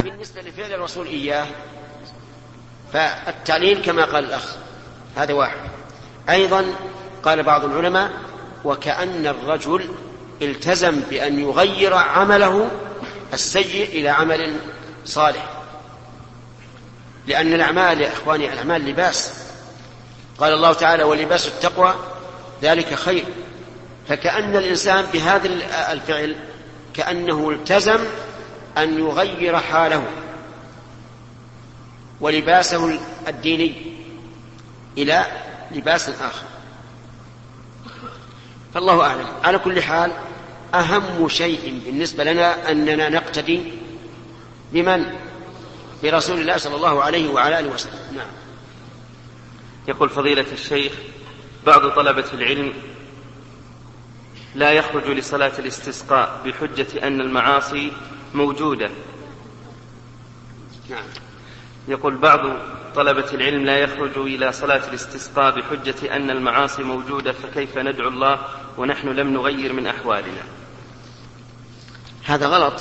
بالنسبة لفعل الرسول إياه فالتعليل كما قال الأخ، هذا واحد. أيضا قال بعض العلماء: وكأن الرجل التزم بأن يغير عمله السيء إلى عمل صالح، لأن الأعمال يا إخواني الأعمال لباس، قال الله تعالى: ولباس التقوى ذلك خير. فكأن الإنسان بهذا الفعل كأنه التزم أن يغير حاله ولباسه الديني إلى لباس آخر. فالله أعلم. على كل حال أهم شيء بالنسبة لنا أننا نقتدي بمن؟ برسول الله صلى الله عليه وعلى آله وسلم. نعم. يقول فضيلة الشيخ: بعض طلبة العلم لا يخرج لصلاة الاستسقاء بحجة أن المعاصي موجودة. نعم. يقول بعض طلبة العلم لا يخرج إلى صلاة الاستسقاء بحجة أن المعاصي موجودة، فكيف ندعو الله ونحن لم نغير من أحوالنا؟ هذا غلط،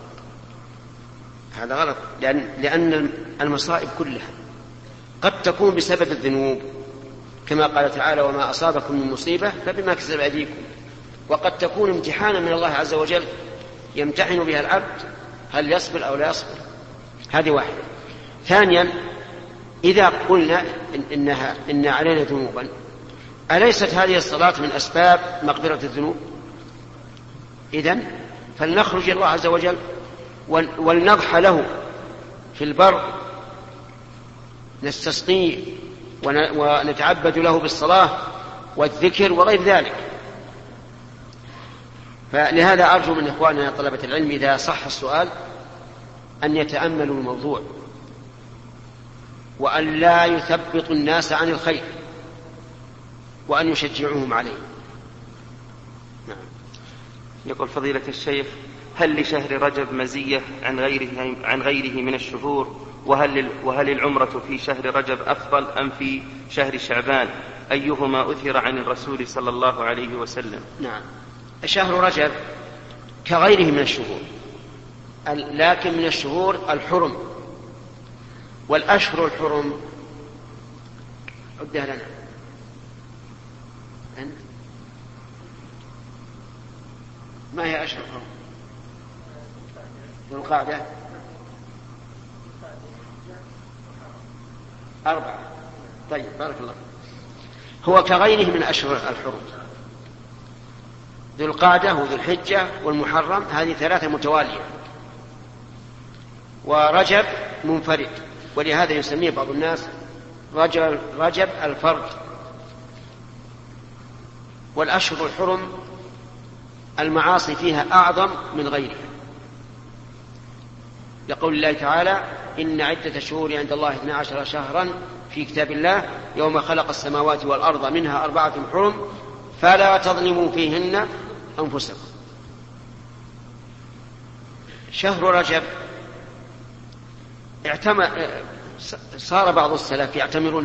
هذا غلط، لأن المصائب كلها قد تكون بسبب الذنوب كما قال تعالى: وما أصابكم من مصيبة فبما كسبت أيديكم، وقد تكون امتحانا من الله عز وجل يمتحن بها العبد هل يصبر أو لا يصبر. هذه واحدة. ثانيا، إذا قلنا إن علينا ذنوبا، أليست هذه الصلاة من أسباب مغفرة الذنوب؟ إذن فلنخرج الله عز وجل ولنضحى له في البر، نستسقيه ونتعبد له بالصلاة والذكر وغير ذلك. فلهذا أرجو من إخواننا طلبة العلم إذا صح السؤال أن يتأملوا الموضوع وأن لا يثبطوا الناس عن الخير وأن يشجعوهم عليه. نعم. يقول فضيلة الشيخ: هل لشهر رجب مزية عن غيره من الشهور؟ وهل العمرة في شهر رجب أفضل أم في شهر شعبان؟ أيهما أثر عن الرسول صلى الله عليه وسلم؟ نعم. شهر رجب كغيره من الشهور، لكن من الشهور الحرم، والأشهر الحرم عدها لنا أنت. ما هي أشهر الحرم؟ ذو القعدة 4. طيب، بارك الله. هو كغيره من أشهر الحرم، ذو القعدة وذو الحجة والمحرم، هذه 3 متوالية، ورجب منفرد، ولهذا يسميه بعض الناس رجب الفرد. والأشهر الحرم المعاصي فيها أعظم من غيرها، لقول الله تعالى: إن عدة الشهور عند الله 12 شهرا في كتاب الله يوم خلق السماوات والأرض منها 4 حرم فلا تظلموا فيهن أنفسكم. شهر رجب صار بعض السلف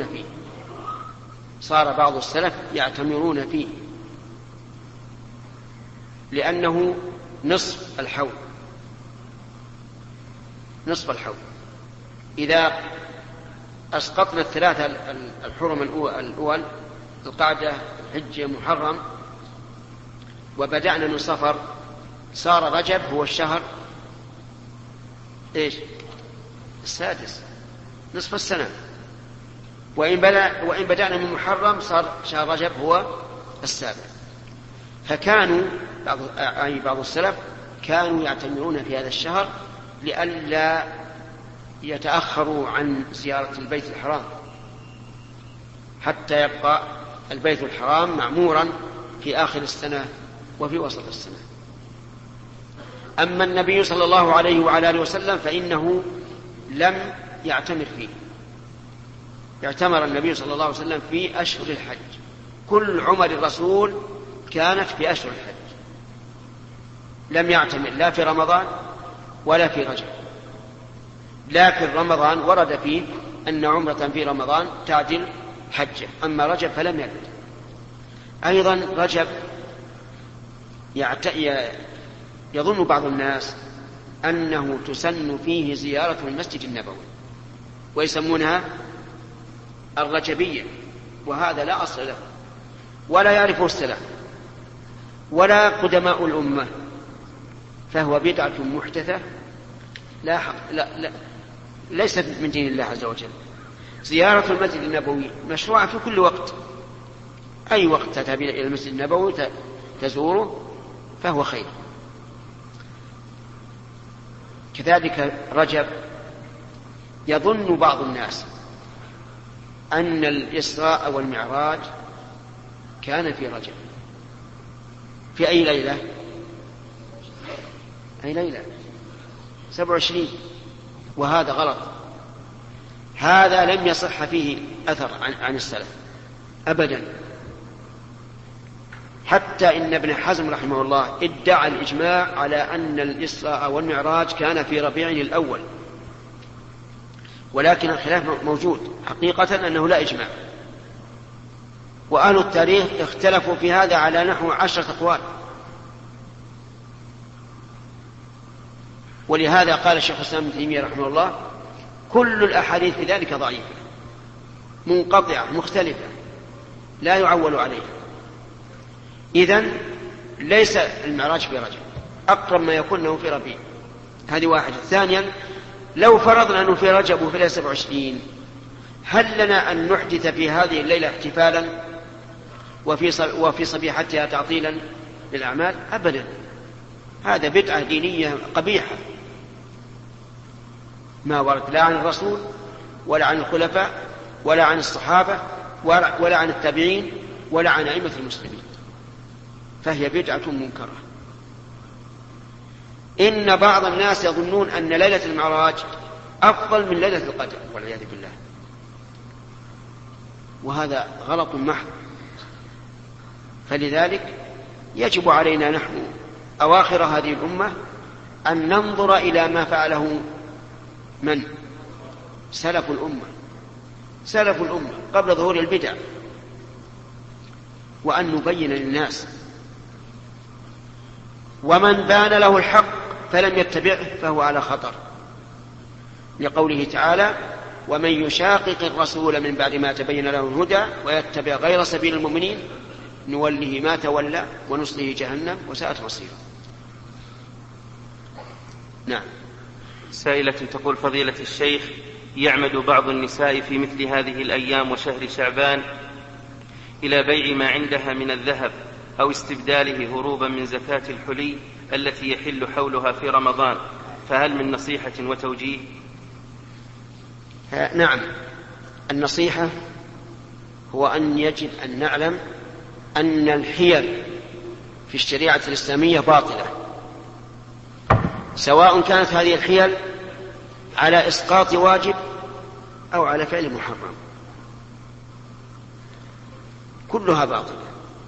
يعتمرون فيه، لأنه نصف الحول. إذا أسقطنا 3 الحرم الأول القعدة الحجة محرم وبدأنا من صفر، صار رجب هو الشهر السادس، نصف السنة. وإن بدأنا من محرم صار شهر رجب هو السابع. فكانوا بعض السلف كانوا يعتمرون في هذا الشهر لئلا يتأخروا عن زيارة البيت الحرام حتى يبقى البيت الحرام معمورا في آخر السنة وفي وسط السنة. أما النبي صلى الله عليه وعلى آله وسلم فإنه لم يعتمر فيه. اعتمر النبي صلى الله عليه وسلم في أشهر الحج، كل عمر الرسول كانت في أشهر الحج، لم يعتمر لا في رمضان ولا في رجب. لكن رمضان ورد فيه أن عمرة في رمضان تعدل حجة، أما رجب فلم يرد. أيضا رجب يظن بعض الناس أنه تسن فيه زيارة المسجد النبوي، ويسمونها الرجبية، وهذا لا أصل له ولا يعرفه السلف ولا قدماء الأمة، فهو بدعة محدثة لا ليست من دين الله عز وجل. زيارة المسجد النبوي مشروعة في كل وقت، أي وقت تذهب إلى المسجد النبوي تزوره فهو خير. كذلك رجب، يظن بعض الناس أن الإسراء والمعراج كان في رجب. في أي ليلة؟ أي ليلة 27، وهذا غلط. هذا لم يصح فيه أثر عن السلف أبدا، حتى إن ابن حزم رحمه الله ادعى الإجماع على أن الإسراء والمعراج كان في ربيع الأول، ولكن الخلاف موجود حقيقة أنه لا إجماع. وأهل التاريخ اختلفوا في هذا على نحو 10 أقوال، ولهذا قال الشيخ الإسلام ابن تيمية رحمه الله كل الأحاديث في ذلك ضعيفة منقطعة مختلفة لا يعول عليها. إذن ليس المعراج في رجب، أقرب ما يكون أنه في ربيع. هذه واحدة. ثانيا، لو فرضنا أنه في رجب وفي ليلة 27، هل لنا أن نحدث في هذه الليلة احتفالا وفي صبيحتها تعطيلا للأعمال؟ أبدا، هذا بدعة دينية قبيحة ما ورد لا عن الرسول ولا عن الخلفاء ولا عن الصحابة ولا عن التابعين ولا عن أئمة المسلمين، فهي بدعة منكرة. إن بعض الناس يظنون أن ليلة المعراج أفضل من ليلة القدر والعياذ بالله، وهذا غلط محض. فلذلك يجب علينا نحن أواخر هذه الأمة أن ننظر إلى ما فعله من؟ سلف الأمة قبل ظهور البدع، وأن نبين للناس. ومن بان له الحق فلم يتبعه فهو على خطر، لقوله تعالى ومن يشاقق الرسول من بعد ما تبين له الهدى ويتبع غير سبيل المؤمنين نوله ما تولى ونصله جهنم وساءت مصيره. نعم. سائلة تقول فضيلة الشيخ، يعمد بعض النساء في مثل هذه الأيام وشهر شعبان إلى بيع ما عندها من الذهب أو استبداله هروبا من زكاة الحلي التي يحل حولها في رمضان، فهل من نصيحة وتوجيه؟ نعم، النصيحة هو أن يجب أن نعلم أن الحيل في الشريعة الإسلامية باطلة، سواء كانت هذه الحيل على إسقاط واجب أو على فعل محرم، كلها باطلة.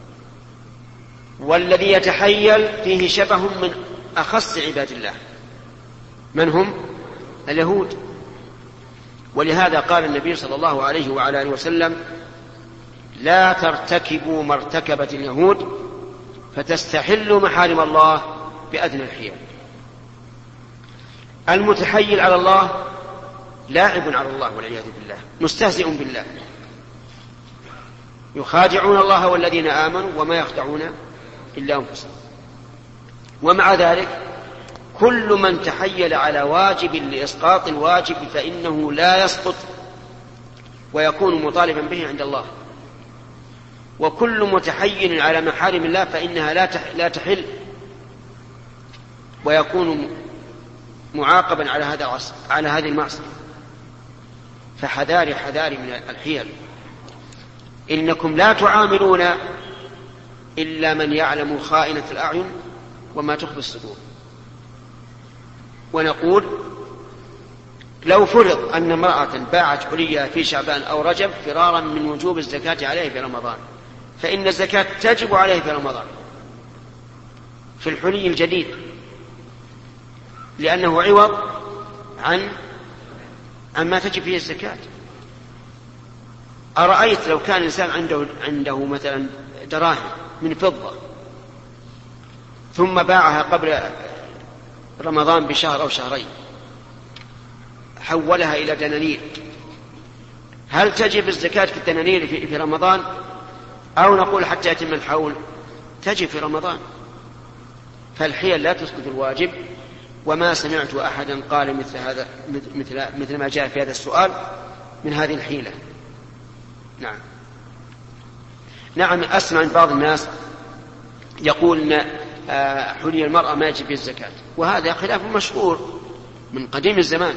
والذي يتحيل فيه شبه من أخص عباد الله، من هم؟ اليهود. ولهذا قال النبي صلى الله عليه وعلى آله وسلم لا ترتكبوا ما ارتكبت اليهود فتستحلوا محارم الله بأدنى الحيل. المتحيل على الله لاعب على الله والعياذ بالله، مستهزئ بالله، يخادعون الله والذين آمنوا وما يخدعون إلا أنفسهم. ومع ذلك كل من تحيل على واجب لإسقاط الواجب فإنه لا يسقط ويكون مطالبا به عند الله، وكل متحيل على محارم الله فإنها لا تحل ويكون معاقبا على هذه المعصية. فحذاري من الحيل، إنكم لا تعاملون إلا من يعلم خائنة الأعين وما تخفي الصدور. ونقول لو فرض أن امرأة باعت حليها في شعبان أو رجب فرارا من وجوب الزكاة عليه في رمضان، فإن الزكاة تجب عليه في رمضان في الحلي الجديد، لأنه عوض عن ما تجب فيه الزكاة. أرأيت لو كان الإنسان عنده مثلا دراهم من فضة ثم باعها قبل رمضان بشهر أو شهرين حولها إلى دنانير، هل تجب الزكاة في الدنانير في رمضان أو نقول حتى يتم الحول؟ تجب في رمضان، فالحيل لا تسقط الواجب. وما سمعت أحدا قال مثل هذا مثل ما جاء في هذا السؤال من هذه الحيلة. نعم أسمع من بعض الناس يقول إن حلي المرأة ما يجب الزكاة، وهذا خلاف مشهور من قديم الزمان،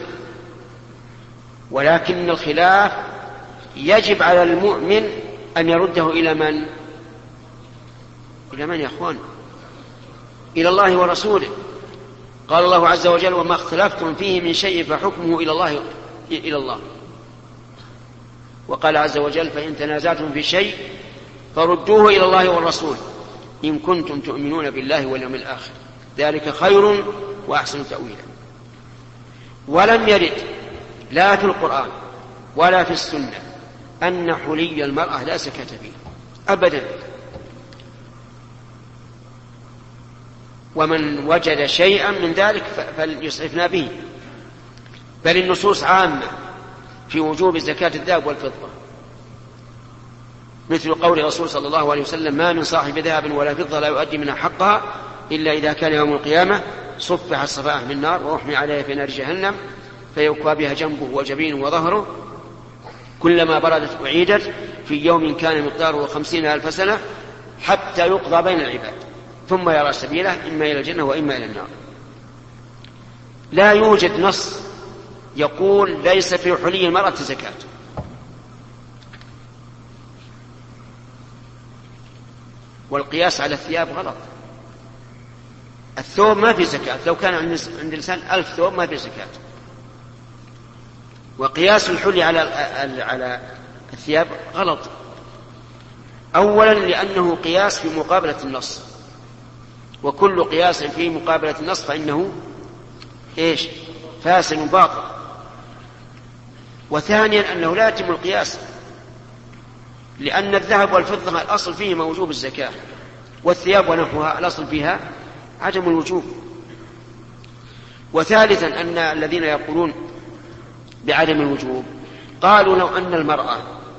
ولكن الخلاف يجب على المؤمن أن يرده إلى من؟ إلى من يا أخوان؟ إلى الله ورسوله. قال الله عز وجل: وما اختلفتم فيه من شيء فحكمه إلى الله. وقال عز وجل: فإن تنازعتم في شيء فردوه إلى الله والرسول إن كنتم تؤمنون بالله واليوم الآخر ذلك خير وأحسن تأويلا. ولم يرد لا في القرآن ولا في السنة أن حلي المرأة لا زكاة فيه أبدا. ومن وجد شيئا من ذلك فليسعفنا به، بل النصوص عامة في وجوب زكاة الذهب والفضة، مثل قول الرسول صلى الله عليه وسلم: ما من صاحب ذهب ولا فضة لا يؤدي منها حقها إلا إذا كان يوم القيامة صفح الصفائح من النار وأحمي عليها في نار جهنم فيكوى بها جنبه وجبينه وظهره كلما بردت أعيدت في يوم كان مقداره 50,000 سنة حتى يقضى بين العباد ثم يرى سبيله إما إلى الجنة وإما إلى النار. لا يوجد نص يقول ليس في حلي المرأة زكاة. والقياس على الثياب غلط. الثوب ما في زكاة، لو كان عند الإنسان 1000 ثوب ما في زكاة. وقياس الحلي على الثياب غلط، أولا لأنه قياس في مقابلة النص، وكل قياس في مقابلة النص فإنه فاسد باطل. وثانيا أنه لا يتم القياس، لأن الذهب والفضة الأصل فيه وجوب الزكاة، والثياب ونحوها الأصل فيها عدم الوجوب. وثالثا أن الذين يقولون بعدم الوجوب قالوا لو أن المرأة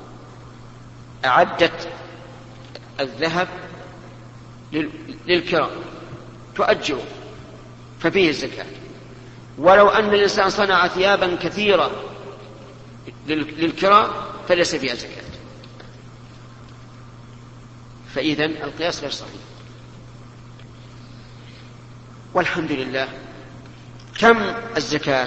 أعدت الذهب للكراء تؤجره ففيه الزكاة، ولو أن الإنسان صنع ثيابا كثيرة للكراء فليس فيها زكاة. فإذن القياس غير صحيح. والحمد لله. كم الزكاة؟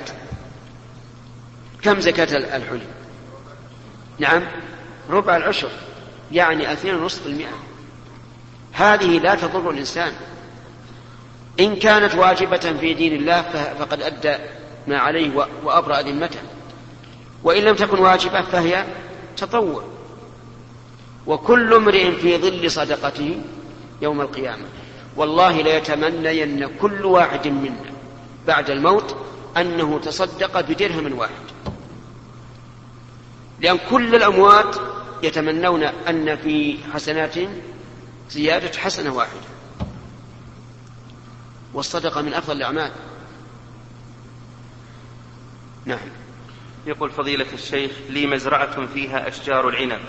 كم زكاة الحلي؟ نعم، ربع العشر، يعني 2.5%. هذه لا تضر الإنسان إن كانت واجبة في دين الله فقد أدى ما عليه وأبرأ ذمته، وإن لم تكن واجبة فهي تطوع. وكل امرئ في ظل صدقته يوم القيامة. والله ليتمنين كل واحد منا بعد الموت أنه تصدق بدرهم واحد، لأن كل الأموات يتمنون أن في حسناتهم زيادة حسنة واحدة، والصدقة من أفضل الأعمال. نعم. يقول فضيلة الشيخ: لي مزرعة فيها أشجار العنب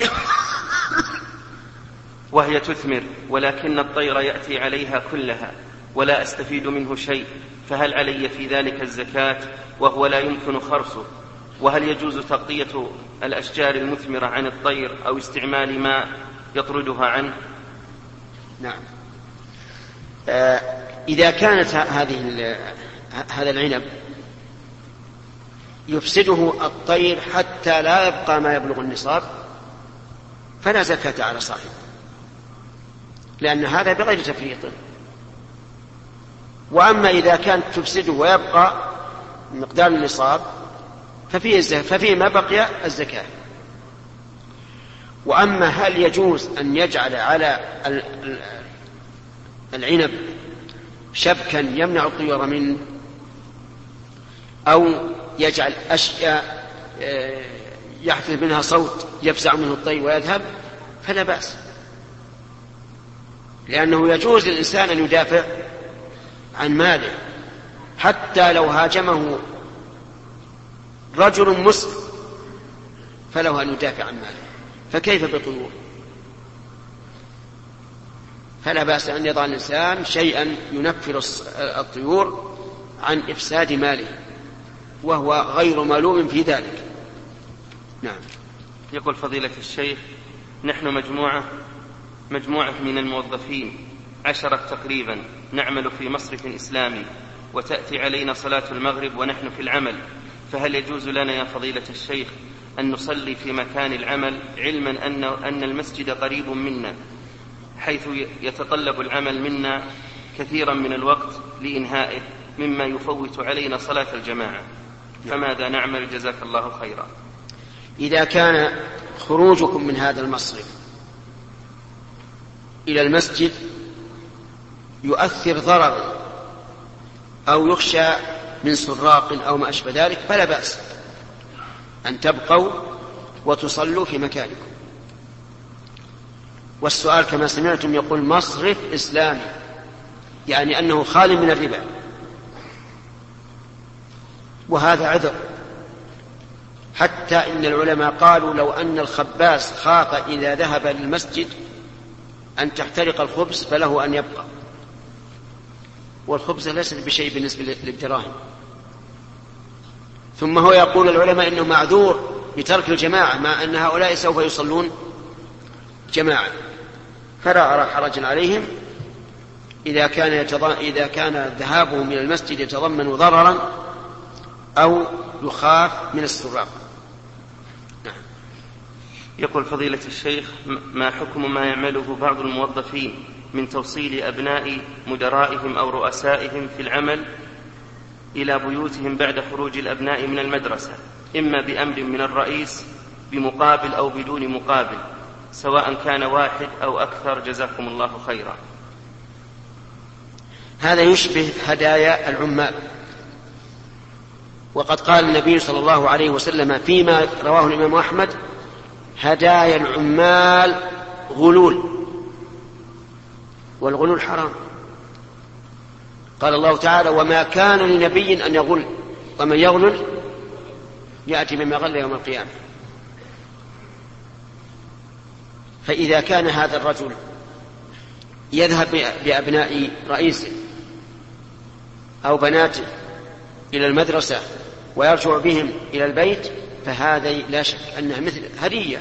وهي تثمر، ولكن الطير يأتي عليها كلها ولا أستفيد منه شيء، فهل علي في ذلك الزكاة وهو لا يمكن خرصه؟ وهل يجوز تغطية الأشجار المثمرة عن الطير أو استعمال ماء يطردها عنه؟ نعم. إذا كانت هذا العنب يفسده الطير حتى لا يبقى ما يبلغ النصاب فلا زكاة على صاحبه، لأن هذا بغير تفريط. وأما إذا كانت تفسده ويبقى مقدار النصاب ففيه ما بقي الزكاة. وأما هل يجوز أن يجعل على العنب شبكا يمنع الطيور منه، أو يجعل أشياء يحدث منها صوت يفزع منه الطير ويذهب، فلا بأس، لأنه يجوز للإنسان أن يدافع عن ماله حتى لو هاجمه رجل مسلم فله أن يدافع عن ماله، فكيف بطيور؟ فلا بأس أن يضع الإنسان شيئا ينفر الطيور عن إفساد ماله، وهو غير ملوم في ذلك. نعم. يقول فضيلة الشيخ: نحن مجموعة من الموظفين 10 تقريبا، نعمل في مصرف إسلامي، وتأتي علينا صلاة المغرب ونحن في العمل، فهل يجوز لنا يا فضيلة الشيخ أن نصلي في مكان العمل، علما أن المسجد قريب منا، حيث يتطلب العمل منا كثيرا من الوقت لإنهائه، مما يفوت علينا صلاة الجماعة، فماذا نعمل جزاك الله خيرا؟ إذا كان خروجكم من هذا المصرف إلى المسجد يؤثر ضررا أو يخشى من سراق أو ما أشبه ذلك، فلا بأس أن تبقوا وتصلوا في مكانكم. والسؤال كما سمعتم يقول مصرف إسلامي، يعني أنه خالي من الربا، وهذا عذر، حتى إن العلماء قالوا لو أن الخباز خاف إذا ذهب للمسجد أن تحترق الخبز فله أن يبقى، والخبز ليس بشيء بالنسبة للدراهم. ثم هو يقول العلماء إنه معذور بترك الجماعة، مع أن هؤلاء سوف يصلون جماعة، فلا أرى حرجا عليهم إذا كان ذهابهم إلى المسجد يتضمن ضررا أو يخاف من السراق. نعم. يقول فضيلة الشيخ: ما حكم ما يعمله بعض الموظفين من توصيل أبناء مدرائهم أو رؤسائهم في العمل إلى بيوتهم بعد خروج الأبناء من المدرسة، إما بأمر من الرئيس بمقابل أو بدون مقابل، سواء كان واحد أو أكثر، جزاكم الله خيرا؟ هذا يشبه هدايا العمال، وقد قال النبي صلى الله عليه وسلم فيما رواه الإمام أحمد: هدايا العمال غلول، والغلول حرام. قال الله تعالى: وما كان لنبي أن يغل، ومن يغلل يأتي بما غل يوم القيامة. فإذا كان هذا الرجل يذهب بأبناء رئيسه أو بناته إلى المدرسة ويرجع بهم إلى البيت، فهذا لا شك أنها مثل هدية.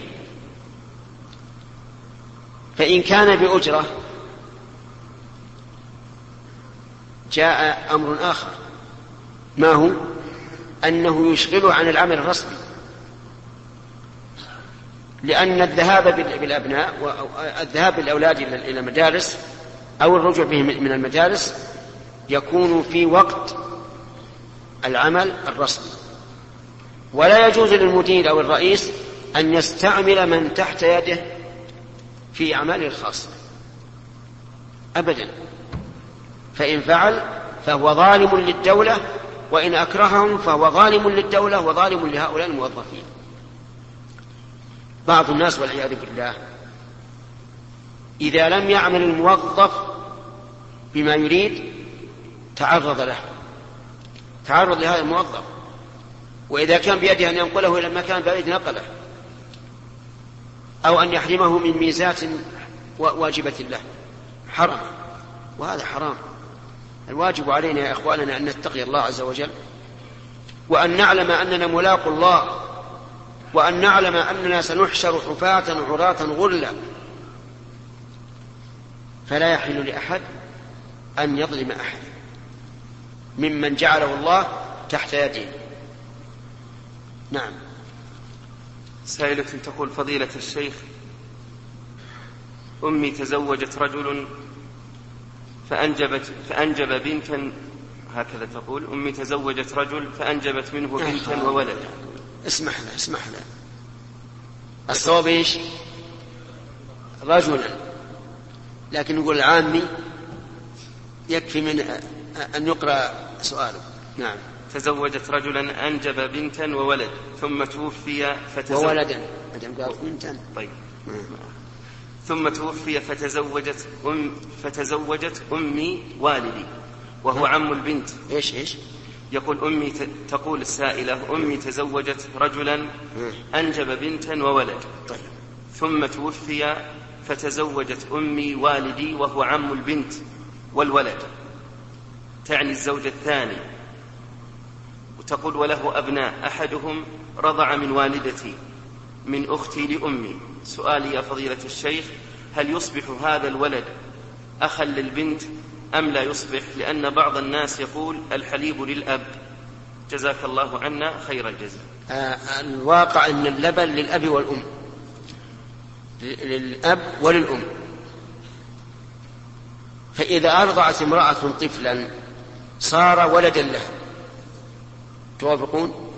فإن كان بأجرة جاء أمر آخر، ما هو؟ أنه يشغله عن العمل الرسمي، لأن الذهاب بالأبناء والذهاب بالأولاد إلى المدارس أو الرجوع بهم من المدارس يكون في وقت العمل الرسمي، ولا يجوز للمدير أو الرئيس أن يستعمل من تحت يده في أعماله الخاصة أبدا، فإن فعل فهو ظالم للدولة، وإن أكرههم فهو ظالم للدولة وظالم لهؤلاء الموظفين. بعض الناس والعياذ بالله إذا لم يعمل الموظف بما يريد تعرض لهذا الموظف، وإذا كان بيده أن ينقله إلى مكان بعيد نقله، أو أن يحرمه من ميزات واجبة له، حرم، وهذا حرام. الواجب علينا يا إخواننا أن نتقي الله عز وجل، وأن نعلم أننا ملاقو الله، وأن نعلم أننا سنحشر حفاة عراة غرلا، فلا يحل لأحد أن يظلم أحد ممن جعله الله تحت يده. نعم. سائلة تقول: فضيلة الشيخ، أمي تزوجت رجل فأنجب بنتا، هكذا تقول: أمي تزوجت رجل فأنجبت منه بنتا وولدا. اسمح له الصواب إيش؟ رجلا، لكن نقول عامي يكفي من أن يقرأ سؤاله. نعم. تزوجت رجلا أنجب بنتا وولد ثم توفي وولدا بنتا. طيب. ثم توفي فتزوجت أمي والدي، وهو عم البنت. إيش يقول تقول السائلة: أمي تزوجت رجلا أنجب بنتا وولد، طيب. ثم توفي، فتزوجت أمي والدي وهو عم البنت والولد، تعني الزوج الثاني، وتقول: وله أبناء، أحدهم رضع من والدتي من أختي لأمي. سؤالي يا فضيلة الشيخ: هل يصبح هذا الولد أخا للبنت أم لا يصبح؟ لأن بعض الناس يقول الحليب للأب. جزاك الله عنا خير الجزاء. الواقع أن اللبن للأب والأم، للأب وللأم. فإذا أرضعت امرأة طفلا صار ولدا له، توافقون؟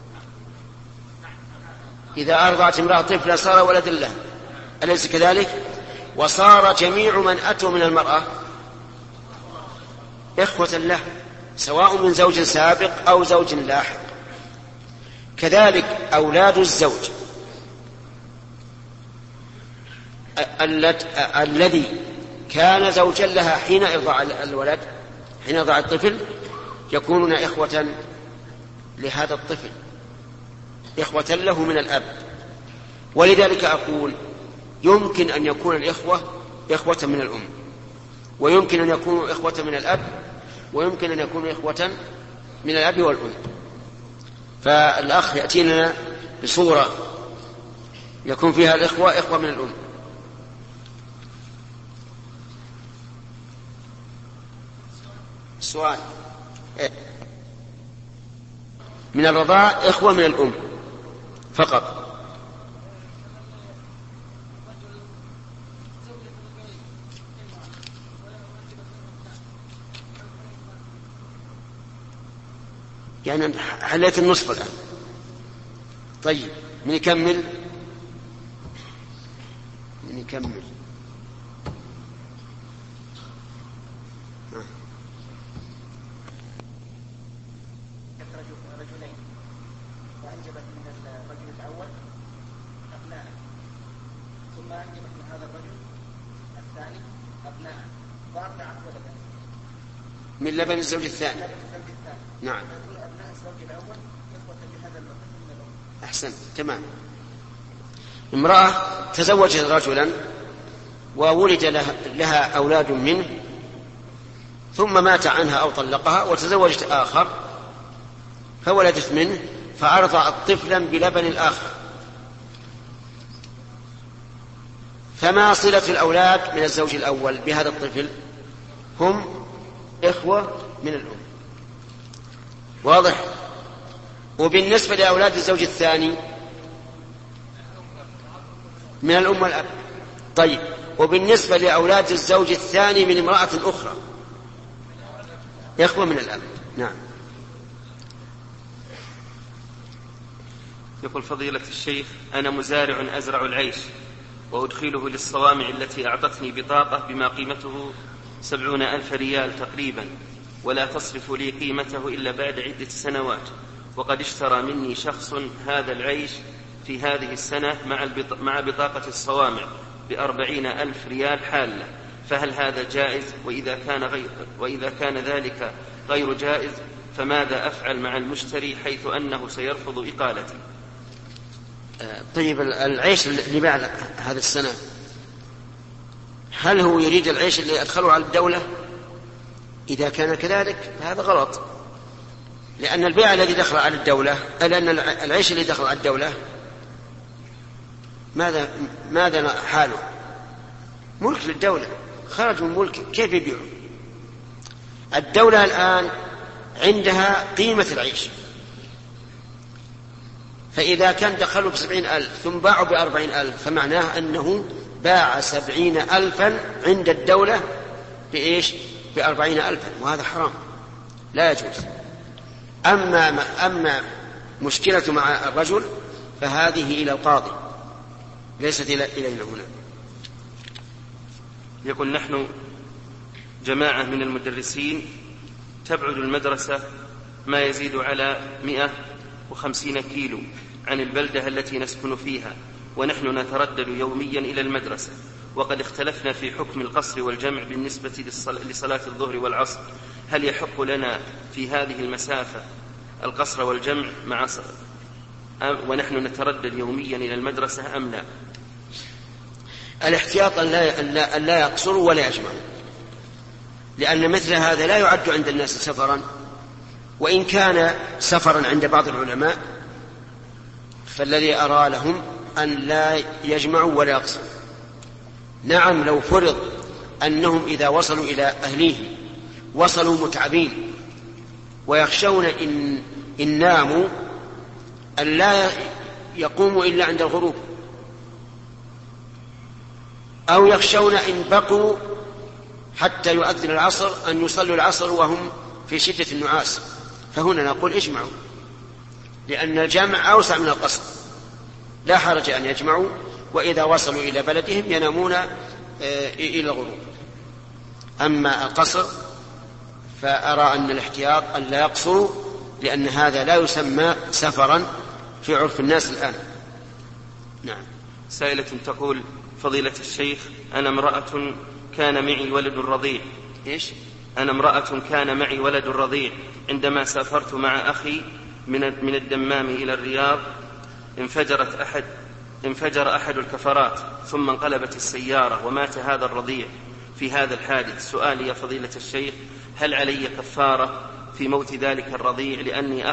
إذا أرضعت امرأة طفلا صار ولدا له، أليس كذلك؟ وصار جميع من أتوا من المرأة إخوة له، سواء من زوج سابق أو زوج لاحق. كذلك أولاد الزوج الذي كان زوجا لها حين إرضاع الولد، حين إرضاع الطفل، يكونون إخوة لهذا الطفل، إخوة له من الأب. ولذلك أقول يمكن أن يكون الإخوة إخوة من الأم، ويمكن أن يكونوا إخوة من الأب، ويمكن أن يكونوا إخوة من الأب والأم. فالأخ يأتينا بصورة يكون فيها الإخوة إخوة من الأم. السؤال: من الرضاع إخوة من الأم فقط. يعني حليت النصف الآن. طيب، من يكمل؟ رجلين وأنجبت من الرجل الأول أبناء، ثم أنجبت من هذا الرجل الثاني أبناء وأربعة ولدا من لبن الزوج الثاني. نعم. أبناء الزوج الأول إخوة لهذا الطفل من الأم. أحسن، تمام. امرأة تزوجت رجلا وولد لها أولاد منه، ثم مات عنها أو طلقها، وتزوجت آخر فولدت منه، فأرضعت طفلا بلبن الآخر. فما صلة الأولاد من الزوج الأول بهذا الطفل؟ هم إخوة من الأم. واضح؟ وبالنسبة لأولاد الزوج الثاني من الأم والأب. طيب، وبالنسبة لأولاد الزوج الثاني من امرأة أخرى إخوة من الأب. نعم. يقول فضيلة الشيخ: أنا مزارع أزرع العيش وأدخله للصوامع التي أعطتني بطاقة بما قيمته 70,000 ريال تقريبا، ولا تصرف لي قيمته إلا بعد عدة سنوات، وقد اشترى مني شخص هذا العيش في هذه السنة مع بطاقة الصوامع ب40,000 ريال حالة، فهل هذا جائز؟ وإذا كان ذلك غير جائز فماذا أفعل مع المشتري حيث أنه سيرفض إقالتي؟ طيب، العيش اللي باع هذه السنة هل هو يريد العيش اللي أدخله على الدولة؟ إذا كان كذلك هذا غلط، لأن البيع الذي دخل على الدولة، لأن العيش اللي دخل على الدولة ماذا حاله؟ ملك للدولة، خرج من ملك، كيف يبيعه؟ الدولة الآن عندها قيمة العيش، فإذا كان دخلوا ب70,000 ثم باعوا ب40,000 فمعناه أنه باع 70,000 عند الدولة بإيش؟ ب40,000، وهذا حرام لا يجوز. أما مشكلة مع الرجل فهذه إلى القاضي، ليست إلينا هنا. يقول: نحن جماعة من المدرسين تبعد المدرسة ما يزيد على 150 كيلو عن البلدة التي نسكن فيها، ونحن نتردد يوميا إلى المدرسة، وقد اختلفنا في حكم القصر والجمع بالنسبة لصلاة الظهر والعصر، هل يحق لنا في هذه المسافة القصر والجمع ونحن نتردد يوميا إلى المدرسة أم لا؟ الاحتياط أن لا يقصروا ولا يجمعوا، لأن مثل هذا لا يعد عند الناس سفرا، وإن كان سفرا عند بعض العلماء فالذي أرى لهم أن لا يجمعوا ولا يقصروا. نعم، لو فرض أنهم إذا وصلوا إلى أهليهم وصلوا متعبين ويخشون إن ناموا أن لا يقوموا إلا عند الغروب، أو يخشون إن بقوا حتى يؤذن العصر أن يصلوا العصر وهم في شدة النعاس، فهنا نقول اجمعوا، لأن الجمع أوسع من القصر، لا حرج أن يجمعوا، وإذا وصلوا إلى بلدهم ينامون إلى الغروب. أما القصر فأرى أن الاحتياط أن لا يقصروا، لأن هذا لا يسمى سفرا في عرف الناس الآن. نعم. سائلة تقول: فضيلة الشيخ، أنا امرأة كان معي ولد رضيع. إيش؟ أنا امرأة كان معي ولد رضيع، عندما سافرت مع أخي من الدمام إلى الرياض انفجر أحد الكفرات، ثم انقلبت السيارة ومات هذا الرضيع في هذا الحادث. سؤالي يا فضيلة الشيخ: هل علي كفارة في موت ذلك الرضيع لأني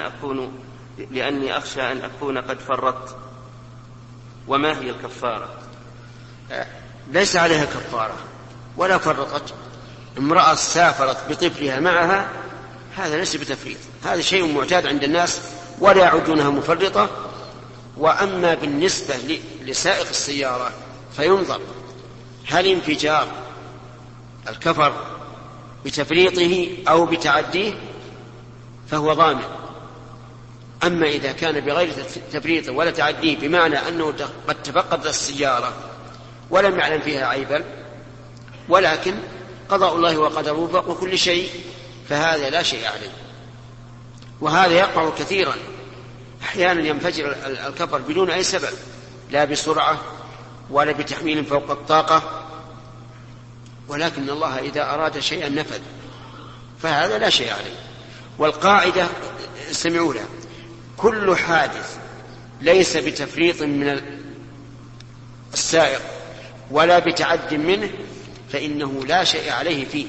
أخشى أن أكون قد فرطت؟ وما هي الكفارة؟ ليس عليها كفارة ولا فرطت. امرأة سافرت بطفلها معها، هذا ليس بتفريط، هذا شيء معتاد عند الناس ولا يعدونها مفرطة. وأما بالنسبة لسائق السيارة فينظر هل انفجار الكفر بتفريطه أو بتعديه فهو ضامن. أما إذا كان بغير تفريط ولا تعديه، بمعنى أنه قد تفقد السيارة ولم يعلم فيها عيبا، ولكن قضاء الله وقدره وكل شيء، فهذا لا شيء عليه. وهذا يقع كثيرا، أحيانا ينفجر الكفر بدون أي سبب، لا بسرعة ولا بتحميل فوق الطاقة، ولكن الله إذا أراد شيئا نفذ، فهذا لا شيء عليه. والقاعدة استمعوا لها: كل حادث ليس بتفريط من السائق ولا بتعد منه فإنه لا شيء عليه فيه.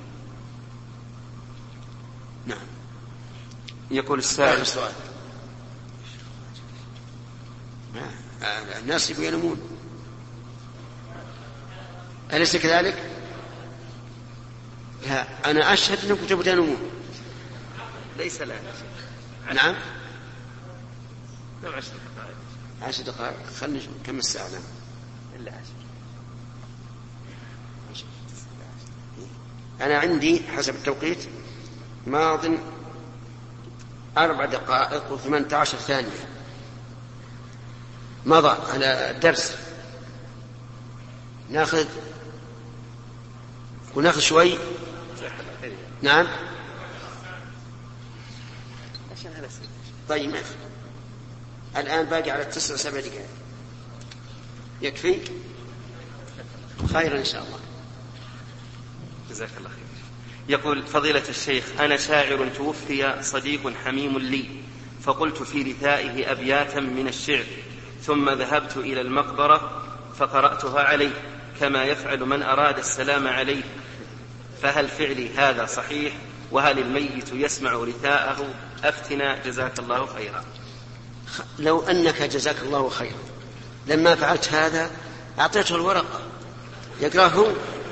نعم. يقول السائل: الناس ينامون، أليس كذلك؟ لا، أنا أشهد أنكم تبغون تنامون. ليس لا. نعم. 10 دقائق. خلنا نشوف كم الساعة الآن. إلا 10. أنا عندي حسب التوقيت ماض 4 دقائق و18 ثانية مضى على الدرس. ناخذ شوي. نعم. طيب ما في. الآن باقي على 9-7 دقائق. يكفي؟ خيرا إن شاء الله. جزاك الله خير. يقول: فضيلة الشيخ، أنا شاعر توفي صديق حميم لي، فقلت في رثائه أبياتا من الشعر، ثم ذهبت إلى المقبرة فقرأتها عليه كما يفعل من أراد السلام عليه، فهل فعلي هذا صحيح؟ وهل الميت يسمع رثاءه؟ أفتنا جزاك الله خيرا. لو أنك جزاك الله خيرا لما فعلت هذا أعطيته الورقة يقرأه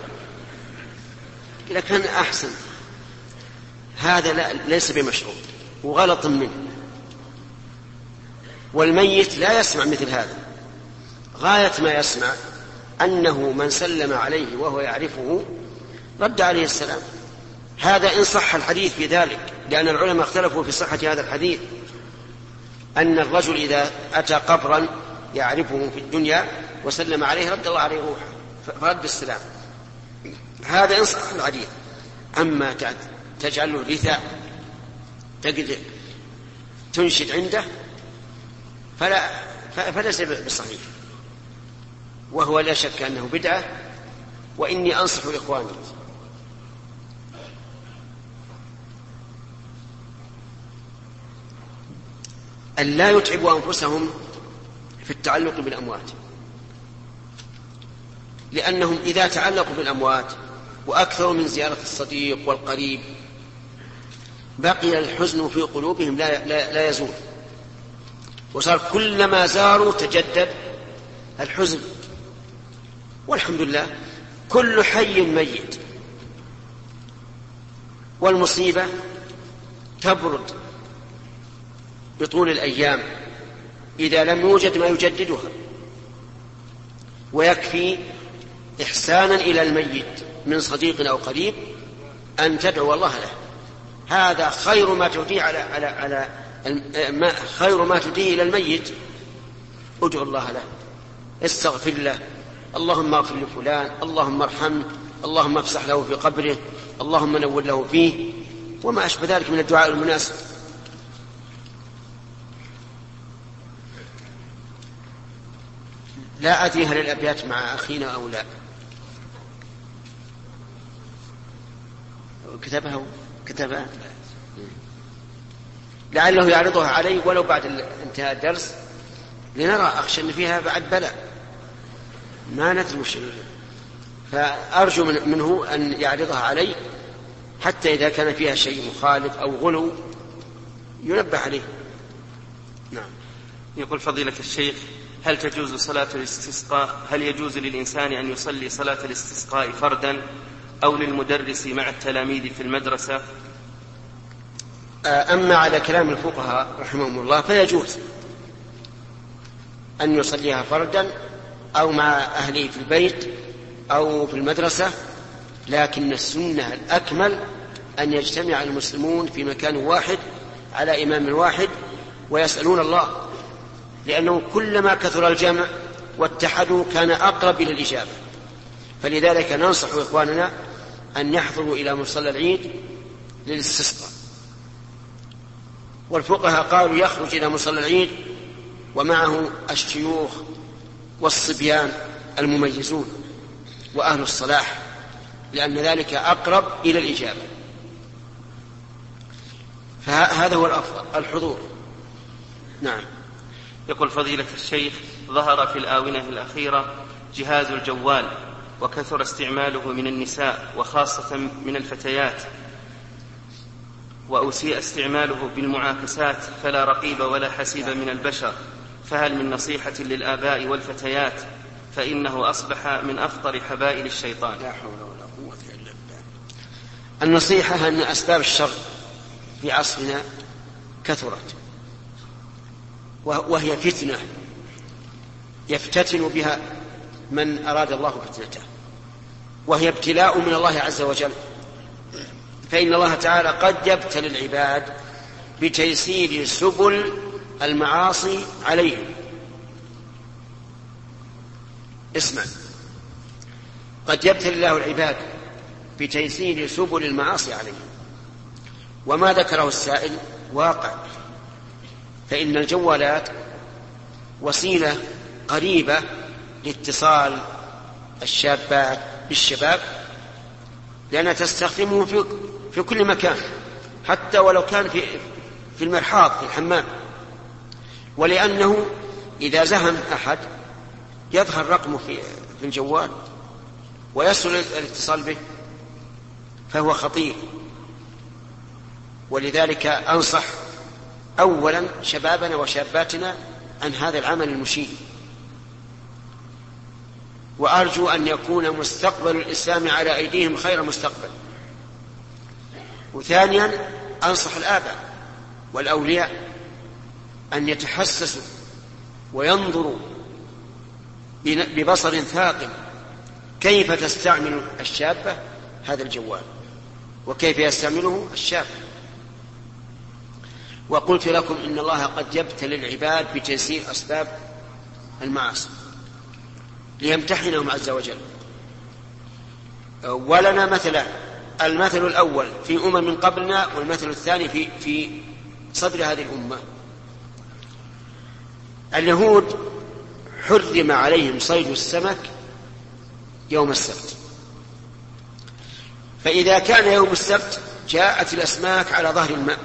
لكن أحسن. هذا ليس بمشروع وغلط منه، والميت لا يسمع مثل هذا. غاية ما يسمع أنه من سلم عليه وهو يعرفه رد عليه السلام. هذا إن صح الحديث في ذلك، لأن العلماء اختلفوا في صحة هذا الحديث، أن الرجل إذا أتى قبرا يعرفه في الدنيا وسلم عليه رد الله عليه روحه فرد السلام. هذا إن صح الحديث. أما تجعله رثاء تجد تنشد عنده فليس بصحيح. وهو لا شك أنه بدعة. وإني أنصح إخواني أن لا يتعبوا أنفسهم في التعلق بالأموات، لأنهم إذا تعلقوا بالأموات وأكثروا من زيارة الصديق والقريب بقي الحزن في قلوبهم لا يزول، وصار كلما زاروا تجدد الحزن. والحمد لله كل حي ميت، والمصيبة تبرد بطول الأيام إذا لم يوجد ما يجددها. ويكفي إحسانا إلى الميت من صديق أو قريب أن تدعو الله له، هذا خير ما تهديه خير ما تهديه إلى الميت. ادعو الله له، استغفر له، اللهم اغفر لفلان، اللهم ارحمه، اللهم افسح له في قبره، اللهم نور له فيه، وما أشبه ذلك من الدعاء المناسب. لا أدري هل الأبيات مع أخينا أو لا. كتبها لعله يعرضها علي ولو بعد انتهاء الدرس لنرى، أخشى أن فيها بعد بلاء ما ندري، فأرجو منه أن يعرضها علي حتى إذا كان فيها شيء مخالف أو غلو ينبه عليه. نعم. يقول فضيلة الشيخ: هل تجوز صلاة الاستسقاء؟ هل يجوز للإنسان أن يصلي صلاة الاستسقاء فردا أو للمدرس مع التلاميذ في المدرسة؟ أما على كلام الفقهاء رحمهم الله فيجوز أن يصليها فردا أو مع أهله في البيت أو في المدرسة، لكن السنة الأكمل أن يجتمع المسلمون في مكان واحد على إمام واحد ويسألون الله، لأنه كلما كثر الجمع واتحدوا كان أقرب إلى الإجابة. فلذلك ننصح إخواننا أن يحضروا إلى مصلى العيد للاستسقاء. والفقهاء قالوا يخرج إلى مصلى العيد ومعه الشيوخ والصبيان المميزون وأهل الصلاح، لأن ذلك أقرب إلى الإجابة. فهذا هو الأفضل، الحضور. نعم. يقول فضيلة الشيخ: ظهر في الآونة الأخيرة جهاز الجوال وكثر استعماله من النساء وخاصة من الفتيات، وأسيء استعماله بالمعاكسات فلا رقيب ولا حسيب من البشر، فهل من نصيحة للآباء والفتيات؟ فإنه أصبح من أخطر حبائل الشيطان. لا حول ولا قوة إلا بالله. النصيحة أن أسباب الشر في عصرنا كثرت، وهي فتنة يفتتن بها من أراد الله فتنته، وهي ابتلاء من الله عز وجل. فإن الله تعالى قد يبتلي العباد بتيسير سبل المعاصي عليهم. اسمع، قد يبتلي الله العباد بتيسير سبل المعاصي عليهم، وما ذكره السائل واقع. فإن الجوالات وسيلة قريبة لاتصال الشابات بالشباب، لأنها تستخدمه في كل مكان، حتى ولو كان في المرحاض في الحمام، ولأنه إذا زهم أحد يظهر رقمه في الجوال ويسهل الاتصال به، فهو خطير. ولذلك أنصح أولا شبابنا وشاباتنا عن هذا العمل المشين، وأرجو أن يكون مستقبل الإسلام على أيديهم خير مستقبل. وثانيا أنصح الآباء والأولياء أن يتحسسوا وينظروا ببصر ثاقب كيف تستعمل الشابة هذا الجوال وكيف يستعمله الشاب. وقلت لكم إن الله قد يبتلي العباد بتيسير أسباب المعاصي ليمتحنهم عز وجل. ولنا مثلان: المثل الأول في من قبلنا، والمثل الثاني في صدر هذه الأمة. اليهود حرم عليهم صيد السمك يوم السبت. فإذا كان يوم السبت جاءت الأسماك على ظهر الماء،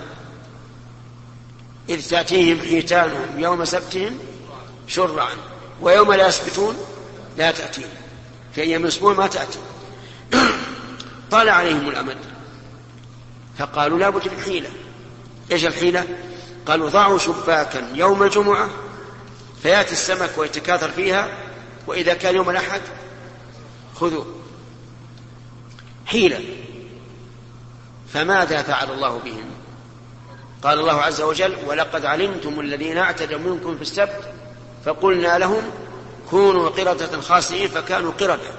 إذ تأتيهم حيتانهم يوم سبتهم شرعا، ويوم لا يسبتون لا تأتيهم، في أيام الأسبوع ما تأتي. طال عليهم الأمد فقالوا لا بد من حيلة. إيش الحيلة؟ قالوا ضعوا شباكا يوم الجمعة فيأتي السمك ويتكاثر فيها، وإذا كان يوم الأحد خذوا. حيلة. فماذا فعل الله بهم؟ قال الله عز وجل: ولقد علمتم الذين اعتدوا منكم في السبت فقلنا لهم كونوا قردة خاسئين فكانوا قردة.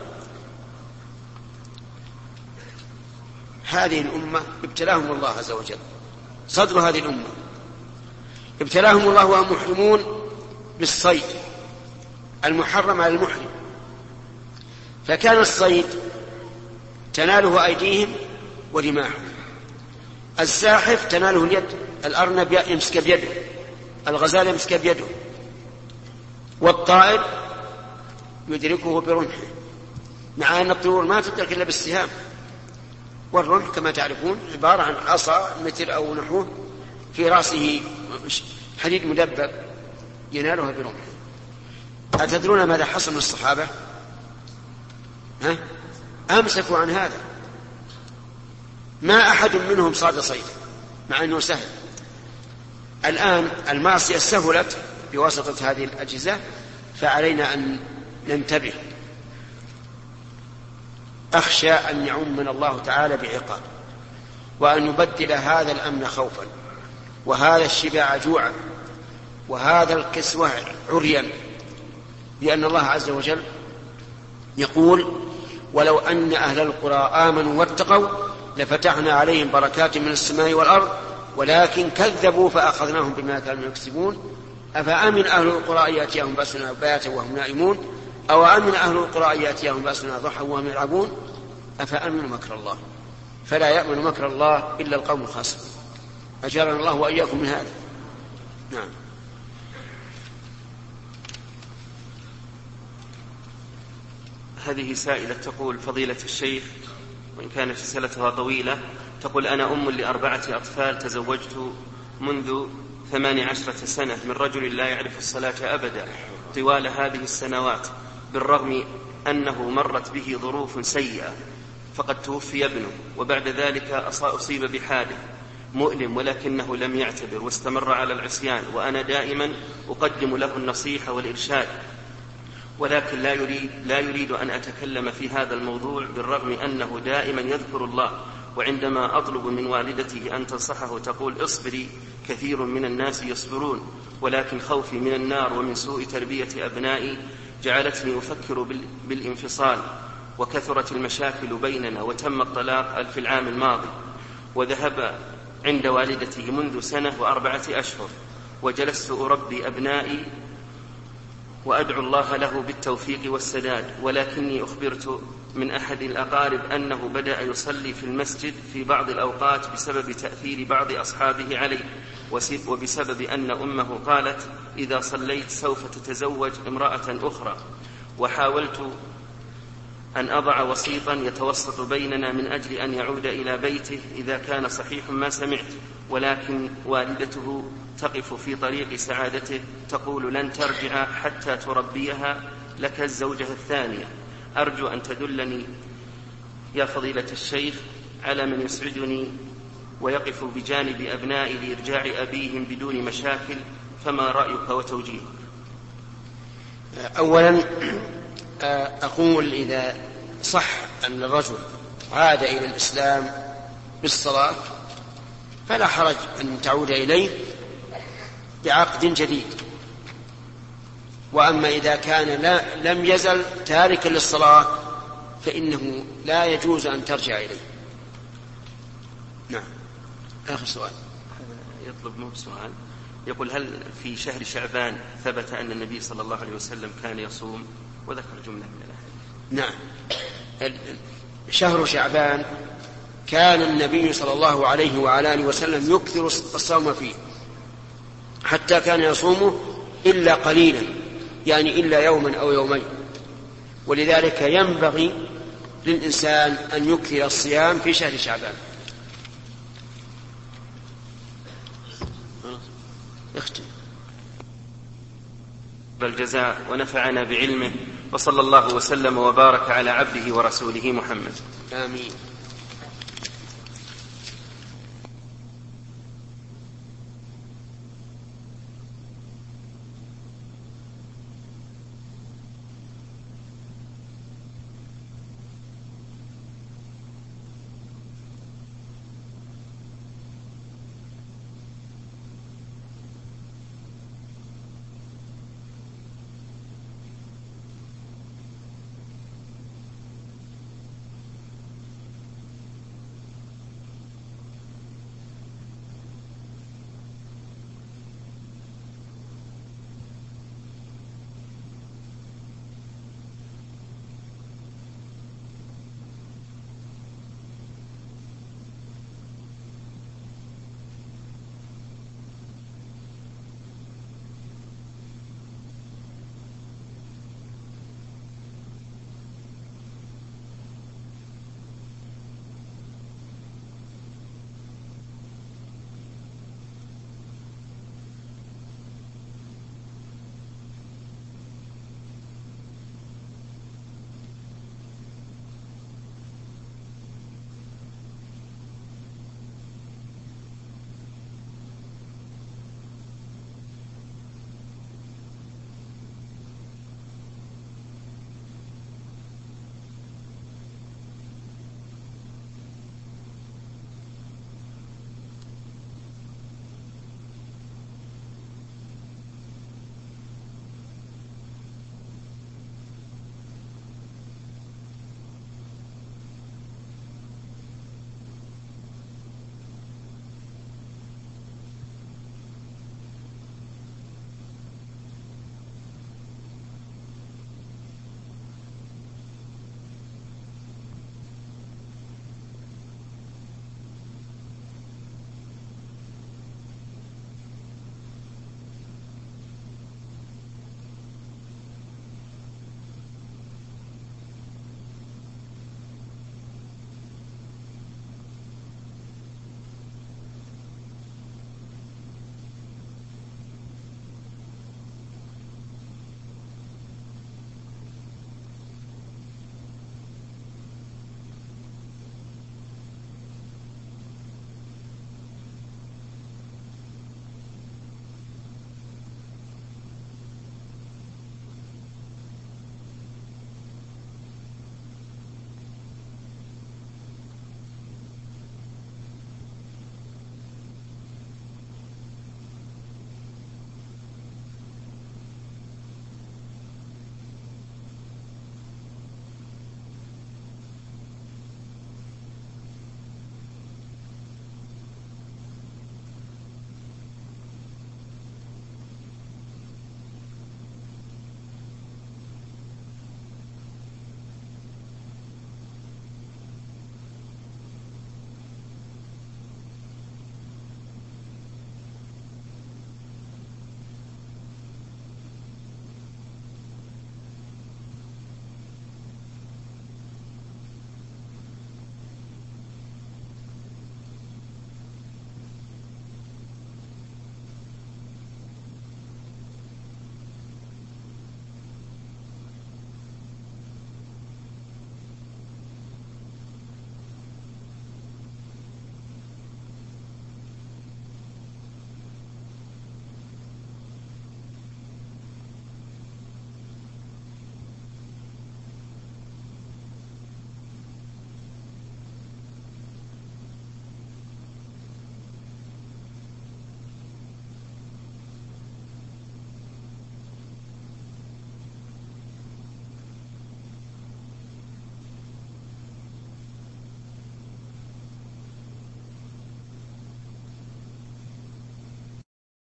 هذه الأمة ابتلاهم الله عز وجل، صدر هذه الأمة ابتلاهم الله وهم محرمون بالصيد المحرم على المحرم. فكان الصيد تناله أيديهم ورماحهم، الزاحف تناله اليد، الأرنب يمسك بيده، الغزال يمسك بيده، والطائر يدركه برمحه، مع أن الطيور ما تدرك إلا بالسهام. والرمح كما تعرفون عبارة عن عصا متر أو نحوه في رأسه حديد مدبب ينالها برمحه. أتدرون ماذا حصل من الصحابة؟ أمسكوا عن هذا، ما أحد منهم صاد صيدا مع أنه سهل. الآن المعصية سهلت بواسطة هذه الأجهزة، فعلينا أن ننتبه. أخشى أن يعمنا الله تعالى بعقاب، وأن يبدل هذا الأمن خوفا، وهذا الشبع جوعا، وهذا الكسوة عريا، لأن الله عز وجل يقول: ولو أن أهل القرى آمنوا واتقوا لفتحنا عليهم بركات من السماء والأرض ولكن كذبوا فأخذناهم بما كانوا يكسبون أفأمن أهل القرى أن يأتيهم بأسنا بياتا وهم نائمون أو أمن أهل القرى أن يأتيهم بأسنا ضحى وهم يلعبون أفأمنوا مكر الله فلا يأمن مكر الله إلا القوم الخاسرون. أجرنا الله وإياكم من هذا. نعم. هذه سائلة تقول: فضيلة الشيخ، وإن كانت رسالتها طويلة، تقول: أنا أم ل4 أطفال، تزوجت منذ 18 سنة من رجل لا يعرف الصلاة أبدا طوال هذه السنوات، بالرغم أنه مرت به ظروف سيئة، فقد توفي ابنه، وبعد ذلك أصيب بحادث مؤلم، ولكنه لم يعتبر واستمر على العصيان، وأنا دائما أقدم له النصيحة والإرشاد، ولكن لا يريد أن أتكلم في هذا الموضوع، بالرغم أنه دائما يذكر الله. وعندما أطلب من والدته أن تنصحه تقول: اصبري، كثير من الناس يصبرون، ولكن خوفي من النار ومن سوء تربية أبنائي جعلتني أفكر بالانفصال، وكثرت المشاكل بيننا، وتم الطلاق في العام الماضي، وذهب عند والدته منذ 1 و4 أشهر، وجلست أربي أبنائي وأدعو الله له بالتوفيق والسداد، ولكني أخبرت من أحد الأقارب أنه بدأ يصلي في المسجد في بعض الأوقات بسبب تأثير بعض أصحابه عليه، وبسبب أن أمه قالت: إذا صليت سوف تتزوج امرأة أخرى. وحاولت أن أضع وسيطا يتوسط بيننا من أجل أن يعود إلى بيته إذا كان صحيح ما سمعت، ولكن والدته تقف في طريق سعادته، تقول: لن ترجع حتى تربيها لك الزوجة الثانية. أرجو أن تدلني يا فضيلة الشيخ على من يسعدني ويقف بجانب أبنائي لإرجاع أبيهم بدون مشاكل، فما رأيك وتوجيهك؟ أولا أقول: إذا صح أن الرجل عاد إلى الإسلام بالصلاة فلا حرج أن تعود إليه بعقد جديد. وأما إذا كان لم يزل تاركا للصلاة فإنه لا يجوز أن ترجع إليه. نعم. آخر سؤال يطلب منه سؤال، يقول: هل في شهر شعبان ثبت أن النبي صلى الله عليه وسلم كان يصوم؟ وذكر جملة من الأحاديث. نعم. شهر شعبان كان النبي صلى الله عليه وعلى آله وسلم يكثر الصوم فيه، حتى كان يصومه إلا قليلا يعني إلا يوما أو يومين. ولذلك ينبغي للإنسان أن يكثر الصيام في شهر شعبان. اختم. بالجزاء ونفعنا بعلمه، وصلى الله وسلم وبارك على عبده ورسوله محمد. آمين.